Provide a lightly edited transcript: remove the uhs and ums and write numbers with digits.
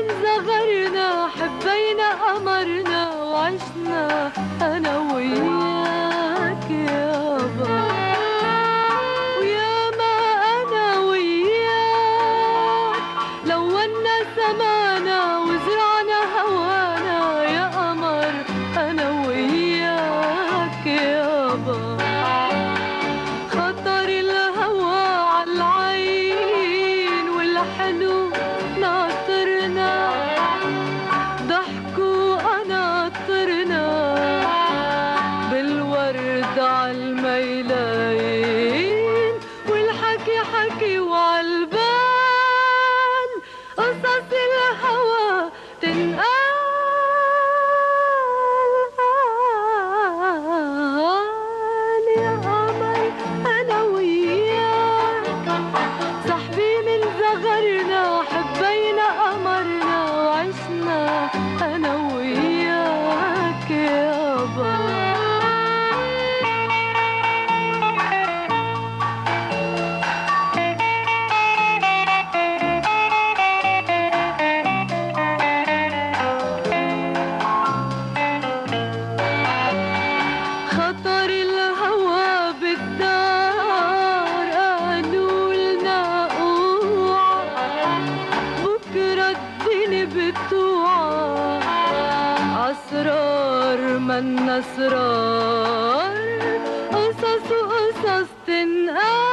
صغرنا حبينا قمرنا وعشنا أنا وياك يابا، وياما أنا وياك لونا سمانا وزرعنا هوانا يا قمر أنا وياك يابا. خطر الهوى عالعين والحلو ناطرنا، ضحكوا قناطرنا بالورد عالميلاين، والحكي حكي وعالبال قصص الهوى تنقال. يا قمر أنا وياك صاحبي من صغرنا حبينا قمرنا وعشنا أنا وياك يابا. خطر الهوى بالدار قالوا لنا اوعى، بكرة الدين بتوعى أسرار من أسرار، قصص وقصص تنقال.